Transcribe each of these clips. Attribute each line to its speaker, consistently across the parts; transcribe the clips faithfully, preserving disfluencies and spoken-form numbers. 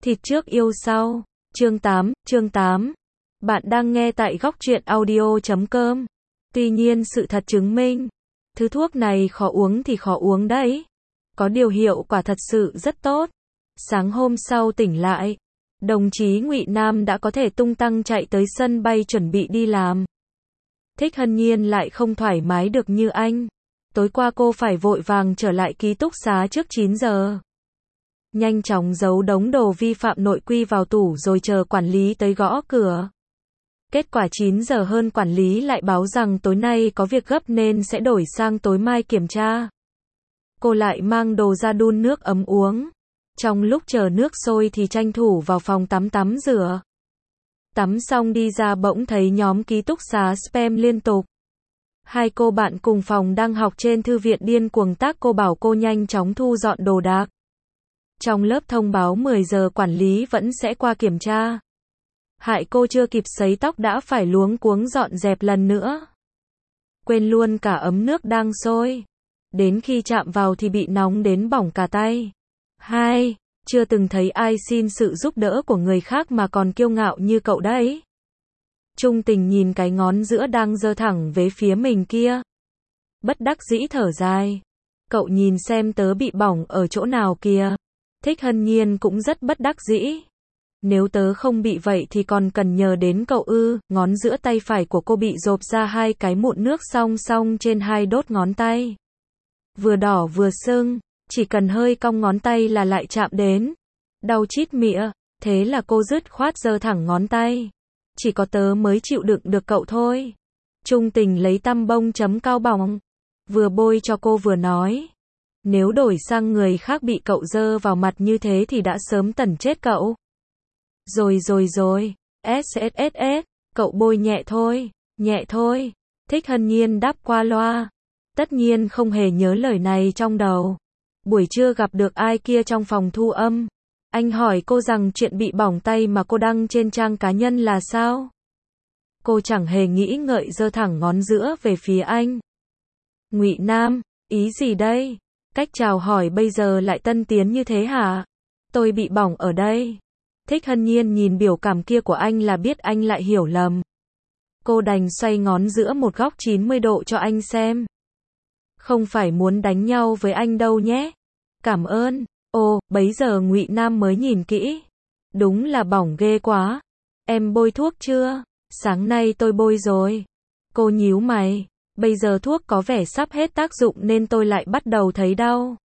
Speaker 1: Thịt trước yêu sau. Chương tám, chương tám. Bạn đang nghe tại góc truyện audio chấm com. Tuy nhiên sự thật chứng minh, thứ thuốc này khó uống thì khó uống đấy. Có điều hiệu quả thật sự rất tốt. Sáng hôm sau tỉnh lại, đồng chí Ngụy Nam đã có thể tung tăng chạy tới sân bay chuẩn bị đi làm. Thích Hân Nhiên lại không thoải mái được như anh. Tối qua cô phải vội vàng trở lại ký túc xá trước chín giờ. Nhanh chóng giấu đống đồ vi phạm nội quy vào tủ rồi chờ quản lý tới gõ cửa. Kết quả chín giờ hơn quản lý lại báo rằng tối nay có việc gấp nên sẽ đổi sang tối mai kiểm tra. Cô lại mang đồ ra đun nước ấm uống. Trong lúc chờ nước sôi thì tranh thủ vào phòng tắm tắm rửa. Tắm xong đi ra bỗng thấy nhóm ký túc xá spam liên tục. Hai cô bạn cùng phòng đang học trên thư viện điên cuồng tác cô bảo cô nhanh chóng thu dọn đồ đạc. Trong lớp thông báo mười giờ quản lý vẫn sẽ qua kiểm tra. Hại cô chưa kịp sấy tóc đã phải luống cuống dọn dẹp lần nữa. Quên luôn cả ấm nước đang sôi. Đến khi chạm vào thì bị nóng đến bỏng cả tay. Hai, chưa từng thấy ai xin sự giúp đỡ của người khác mà còn kiêu ngạo như cậu đấy. Trung Tình nhìn cái ngón giữa đang giơ thẳng về phía mình kia. Bất đắc dĩ thở dài. Cậu nhìn xem tớ bị bỏng ở chỗ nào kìa. Thích Hân Nhiên cũng rất bất đắc dĩ. Nếu tớ không bị vậy thì còn cần nhờ đến cậu ư. Ngón giữa tay phải của cô bị rộp ra hai cái mụn nước song song trên hai đốt ngón tay. Vừa đỏ vừa sưng, chỉ cần hơi cong ngón tay là lại chạm đến. Đau chít mịa, thế là cô dứt khoát giơ thẳng ngón tay. Chỉ có tớ mới chịu đựng được cậu thôi. Trung Tình lấy tăm bông chấm cao bỏng, vừa bôi cho cô vừa nói. Nếu đổi sang người khác bị cậu giơ vào mặt như thế thì đã sớm tẩn chết cậu. Rồi rồi rồi, sss, cậu bôi nhẹ thôi, nhẹ thôi. Thích Hân Nhiên đáp qua loa. Tất nhiên không hề nhớ lời này trong đầu. Buổi trưa gặp được ai kia trong phòng thu âm. Anh hỏi cô rằng chuyện bị bỏng tay mà cô đăng trên trang cá nhân là sao? Cô chẳng hề nghĩ ngợi giơ thẳng ngón giữa về phía anh. Ngụy Nam, ý gì đây? Cách chào hỏi bây giờ lại tân tiến như thế hả? Tôi bị bỏng ở đây. Thích Hân Nhiên nhìn biểu cảm kia của anh là biết anh lại hiểu lầm. Cô đành xoay ngón giữa một góc chín mươi độ cho anh xem. Không phải muốn đánh nhau với anh đâu nhé. Cảm ơn. Ồ, bấy giờ Ngụy Nam mới nhìn kỹ. Đúng là bỏng ghê quá. Em bôi thuốc chưa? Sáng nay tôi bôi rồi. Cô nhíu mày. Bây giờ thuốc có vẻ sắp hết tác dụng nên tôi lại bắt đầu thấy đau.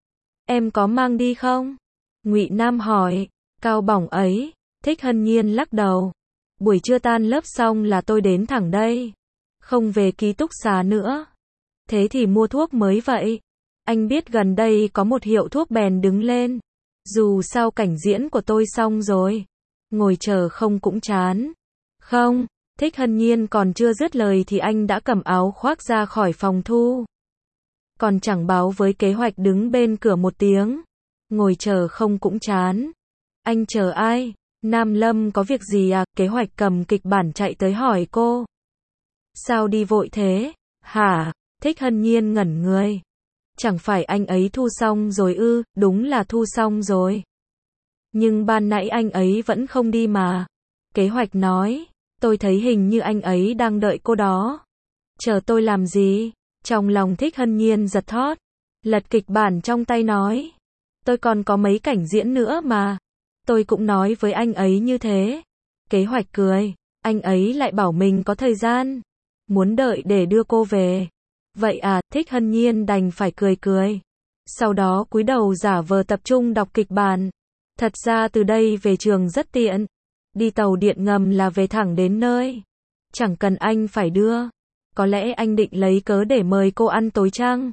Speaker 1: Em có mang đi không? Ngụy Nam hỏi. Cao bỏng ấy. Thích Hân Nhiên lắc đầu. Buổi trưa tan lớp xong là tôi đến thẳng đây. Không về ký túc xá nữa. Thế thì mua thuốc mới vậy. Anh biết gần đây có một hiệu thuốc bèn đứng lên. Dù sao cảnh diễn của tôi xong rồi. Ngồi chờ không cũng chán. Không, Thích Hân Nhiên còn chưa dứt lời thì anh đã cầm áo khoác ra khỏi phòng thu. Còn chẳng báo với kế hoạch đứng bên cửa một tiếng. Ngồi chờ không cũng chán. Anh chờ ai? Nam Lâm có việc gì à? Kế hoạch cầm kịch bản chạy tới hỏi cô. Sao đi vội thế? Hả? Thích Hân Nhiên ngẩn người. Chẳng phải anh ấy thu xong rồi ư? Đúng là thu xong rồi. Nhưng ban nãy anh ấy vẫn không đi mà. Kế hoạch nói. Tôi thấy hình như anh ấy đang đợi cô đó. Chờ tôi làm gì? Trong lòng Thích Hân Nhiên giật thót. Lật kịch bản trong tay nói. Tôi còn có mấy cảnh diễn nữa mà. Tôi cũng nói với anh ấy như thế. Kế hoạch cười. Anh ấy lại bảo mình có thời gian. Muốn đợi để đưa cô về. Vậy à, Thích Hân Nhiên đành phải cười cười. Sau đó cúi đầu giả vờ tập trung đọc kịch bản. Thật ra từ đây về trường rất tiện. Đi tàu điện ngầm là về thẳng đến nơi. Chẳng cần anh phải đưa. Có lẽ anh định lấy cớ để mời cô ăn tối chăng?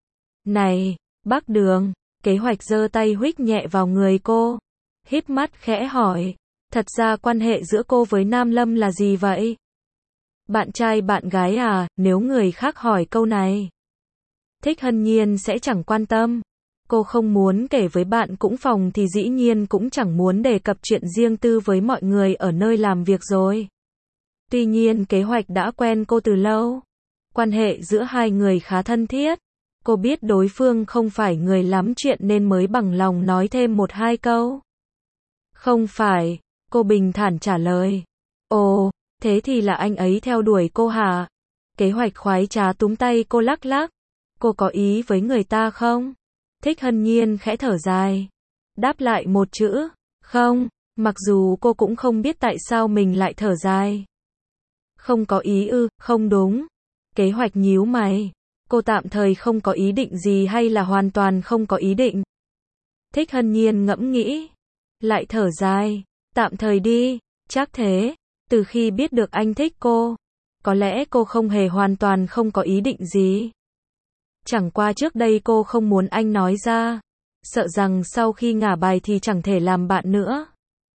Speaker 1: Này, bác Đường. Kế hoạch giơ tay huých nhẹ vào người cô. Híp mắt khẽ hỏi. Thật ra quan hệ giữa cô với Nam Lâm là gì vậy? Bạn trai bạn gái à? Nếu người khác hỏi câu này, Thích Hân Nhiên sẽ chẳng quan tâm. Cô không muốn kể với bạn cũng phòng thì dĩ nhiên cũng chẳng muốn đề cập chuyện riêng tư với mọi người ở nơi làm việc rồi. Tuy nhiên kế hoạch đã quen cô từ lâu. Quan hệ giữa hai người khá thân thiết. Cô biết đối phương không phải người lắm chuyện nên mới bằng lòng nói thêm một hai câu. Không phải, cô bình thản trả lời. Ồ, thế thì là anh ấy theo đuổi cô hả? Kế hoạch khoái trá túm tay cô lắc lắc. Cô có ý với người ta không? Thích Hân Nhiên khẽ thở dài. Đáp lại một chữ, không, mặc dù cô cũng không biết tại sao mình lại thở dài. Không có ý ư, không đúng. Kế hoạch nhíu mày. Cô tạm thời không có ý định gì hay là hoàn toàn không có ý định? Thích Hân Nhiên ngẫm nghĩ. Lại thở dài. Tạm thời đi, chắc thế. Từ khi biết được anh thích cô, có lẽ cô không hề hoàn toàn không có ý định gì. Chẳng qua trước đây cô không muốn anh nói ra. Sợ rằng sau khi ngả bài thì chẳng thể làm bạn nữa.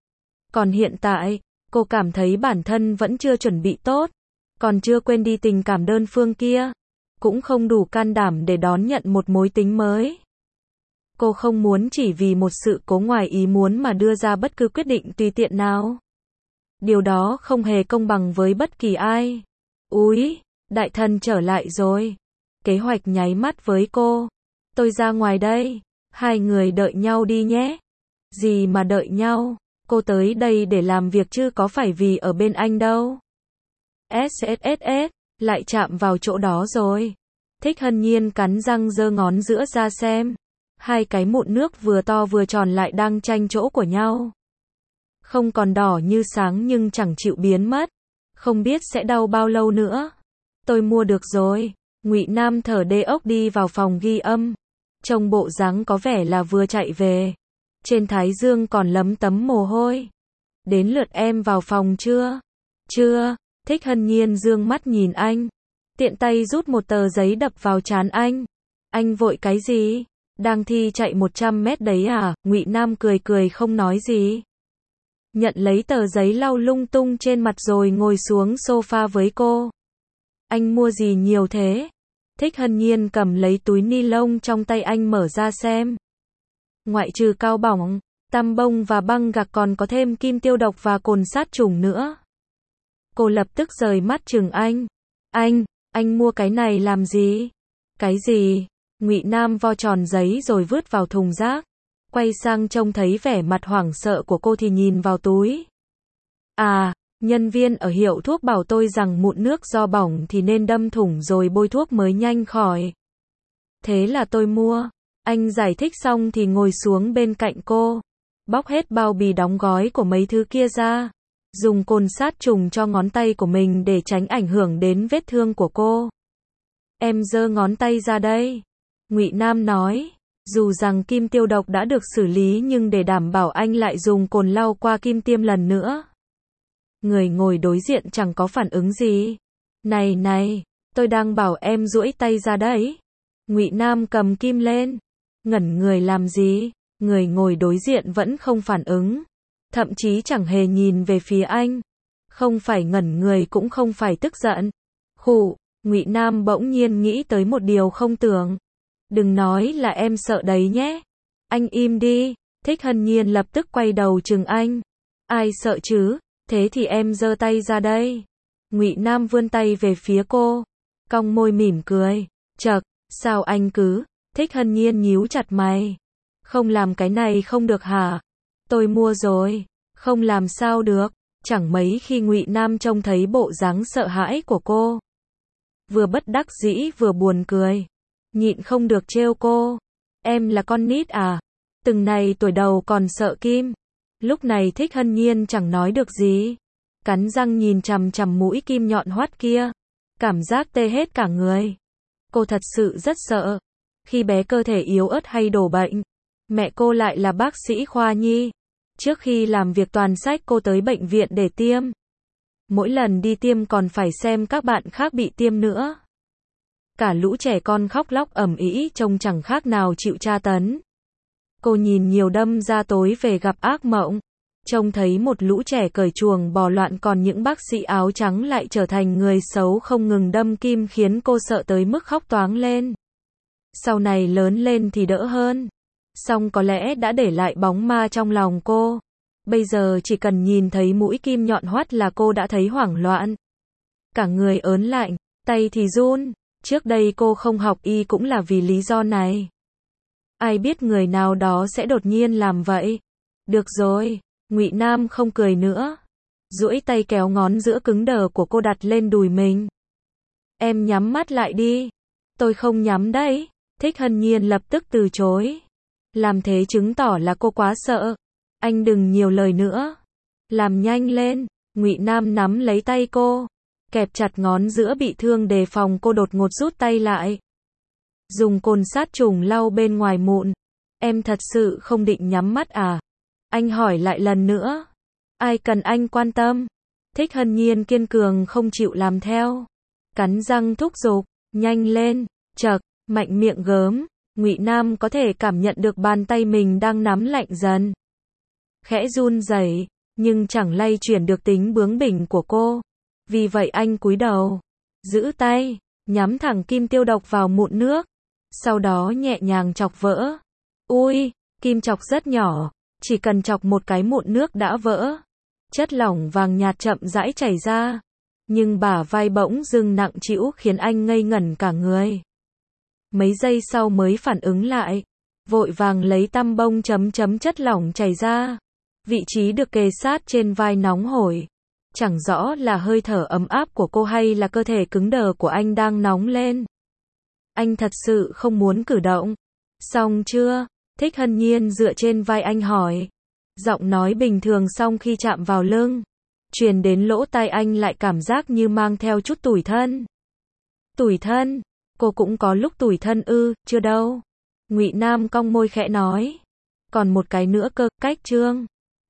Speaker 1: Còn hiện tại, cô cảm thấy bản thân vẫn chưa chuẩn bị tốt. Còn chưa quên đi tình cảm đơn phương kia. Cũng không đủ can đảm để đón nhận một mối tình mới. Cô không muốn chỉ vì một sự cố ngoài ý muốn mà đưa ra bất cứ quyết định tùy tiện nào. Điều đó không hề công bằng với bất kỳ ai. Úi, đại thần trở lại rồi. Kế hoạch nháy mắt với cô. Tôi ra ngoài đây. Hai người đợi nhau đi nhé. Gì mà đợi nhau? Cô tới đây để làm việc chứ có phải vì ở bên anh đâu. ét ét ét ét, lại chạm vào chỗ đó rồi. Thích Hân Nhiên cắn răng giơ ngón giữa ra xem. Hai cái mụn nước vừa to vừa tròn lại đang tranh chỗ của nhau. Không còn đỏ như sáng nhưng chẳng chịu biến mất. Không biết sẽ đau bao lâu nữa. Tôi mua được rồi. Ngụy Nam thở đê ốc đi vào phòng ghi âm. Trông bộ dáng có vẻ là vừa chạy về. Trên thái dương còn lấm tấm mồ hôi. Đến lượt em vào phòng chưa? Chưa. Thích Hân Nhiên dương mắt nhìn anh. Tiện tay rút một tờ giấy đập vào trán anh. Anh vội cái gì? Đang thi chạy một trăm mét đấy à? Ngụy Nam cười cười không nói gì. Nhận lấy tờ giấy lau lung tung trên mặt rồi ngồi xuống sofa với cô. Anh mua gì nhiều thế? Thích Hân Nhiên cầm lấy túi ni lông trong tay anh mở ra xem. Ngoại trừ cao bỏng, tăm bông và băng gạc còn có thêm kim tiêu độc và cồn sát trùng nữa. Cô lập tức rời mắt chừng anh. Anh, anh mua cái này làm gì? Cái gì? Ngụy Nam vo tròn giấy rồi vứt vào thùng rác. Quay sang trông thấy vẻ mặt hoảng sợ của cô thì nhìn vào túi. À, nhân viên ở hiệu thuốc bảo tôi rằng mụn nước do bỏng thì nên đâm thủng rồi bôi thuốc mới nhanh khỏi. Thế là tôi mua. Anh giải thích xong thì ngồi xuống bên cạnh cô. Bóc hết bao bì đóng gói của mấy thứ kia ra. Dùng cồn sát trùng cho ngón tay của mình để tránh ảnh hưởng đến vết thương của cô. Em giơ ngón tay ra đây. Ngụy Nam nói. Dù rằng kim tiêu độc đã được xử lý nhưng để đảm bảo anh lại dùng cồn lau qua kim tiêm lần nữa. Người ngồi đối diện chẳng có phản ứng gì. Này này, tôi đang bảo em duỗi tay ra đấy. Ngụy Nam cầm kim lên. Ngẩn người làm gì? Người ngồi đối diện vẫn không phản ứng. Thậm chí chẳng hề nhìn về phía anh. Không phải ngẩn người cũng không phải tức giận. Khụ, Ngụy Nam bỗng nhiên nghĩ tới một điều không tưởng. Đừng nói là em sợ đấy nhé. Anh im đi. Thích Hân Nhiên lập tức quay đầu chừng anh. Ai sợ chứ? Thế thì em giơ tay ra đây. Ngụy Nam vươn tay về phía cô. Cong môi mỉm cười. Chậc, sao anh cứ? Thích Hân Nhiên nhíu chặt mày. Không làm cái này không được hả? Tôi mua rồi. Không làm sao được. Chẳng mấy khi Ngụy Nam trông thấy bộ dáng sợ hãi của cô. Vừa bất đắc dĩ vừa buồn cười. Nhịn không được trêu cô. Em là con nít à? Từng này tuổi đầu còn sợ kim. Lúc này Thích Hân Nhiên chẳng nói được gì. Cắn răng nhìn chằm chằm mũi kim nhọn hoắt kia. Cảm giác tê hết cả người. Cô thật sự rất sợ. Khi bé cơ thể yếu ớt hay đổ bệnh. Mẹ cô lại là bác sĩ khoa nhi. Trước khi làm việc toàn xách cô tới bệnh viện để tiêm. Mỗi lần đi tiêm còn phải xem các bạn khác bị tiêm nữa. Cả lũ trẻ con khóc lóc ầm ĩ trông chẳng khác nào chịu tra tấn. Cô nhìn nhiều đâm ra tối về gặp ác mộng. Trông thấy một lũ trẻ cởi chuồng bò loạn còn những bác sĩ áo trắng lại trở thành người xấu không ngừng đâm kim khiến cô sợ tới mức khóc toáng lên. Sau này lớn lên thì đỡ hơn. Song có lẽ đã để lại bóng ma trong lòng cô. Bây giờ chỉ cần nhìn thấy mũi kim nhọn hoắt là cô đã thấy hoảng loạn. Cả người ớn lạnh, tay thì run. Trước đây cô không học y cũng là vì lý do này. Ai biết người nào đó sẽ đột nhiên làm vậy. Được rồi, Ngụy Nam không cười nữa, duỗi tay kéo ngón giữa cứng đờ của cô đặt lên đùi mình. Em nhắm mắt lại đi. Tôi không nhắm đấy. Thích Hân Nhiên lập tức từ chối. Làm thế chứng tỏ là cô quá sợ. Anh đừng nhiều lời nữa. Làm nhanh lên. Ngụy Nam nắm lấy tay cô, kẹp chặt ngón giữa bị thương đề phòng cô đột ngột rút tay lại. Dùng cồn sát trùng lau bên ngoài mụn. Em thật sự không định nhắm mắt à? Anh hỏi lại lần nữa. Ai cần anh quan tâm? Thích Hân Nhiên kiên cường không chịu làm theo. Cắn răng thúc giục. Nhanh lên. Chậc, mạnh miệng gớm. Ngụy Nam có thể cảm nhận được bàn tay mình đang nắm lạnh dần. Khẽ run rẩy, nhưng chẳng lay chuyển được tính bướng bỉnh của cô. Vì vậy anh cúi đầu, giữ tay, nhắm thẳng kim tiêu độc vào mụn nước. Sau đó nhẹ nhàng chọc vỡ. Ui, kim chọc rất nhỏ, chỉ cần chọc một cái mụn nước đã vỡ. Chất lỏng vàng nhạt chậm rãi chảy ra. Nhưng bả vai bỗng dưng nặng trĩu khiến anh ngây ngẩn cả người. Mấy giây sau mới phản ứng lại, vội vàng lấy tăm bông chấm chấm chất lỏng chảy ra. Vị trí được kề sát trên vai nóng hổi. Chẳng rõ là hơi thở ấm áp của cô hay là cơ thể cứng đờ của anh đang nóng lên. Anh thật sự không muốn cử động. Xong chưa? Thích Hân Nhiên dựa trên vai anh hỏi. Giọng nói bình thường xong khi chạm vào lưng, truyền đến lỗ tai anh lại cảm giác như mang theo chút tủi thân. Tủi thân? Cô cũng có lúc tủi thân ư? Chưa đâu. Ngụy Nam cong môi khẽ nói. Còn một cái nữa cơ, cách Trương.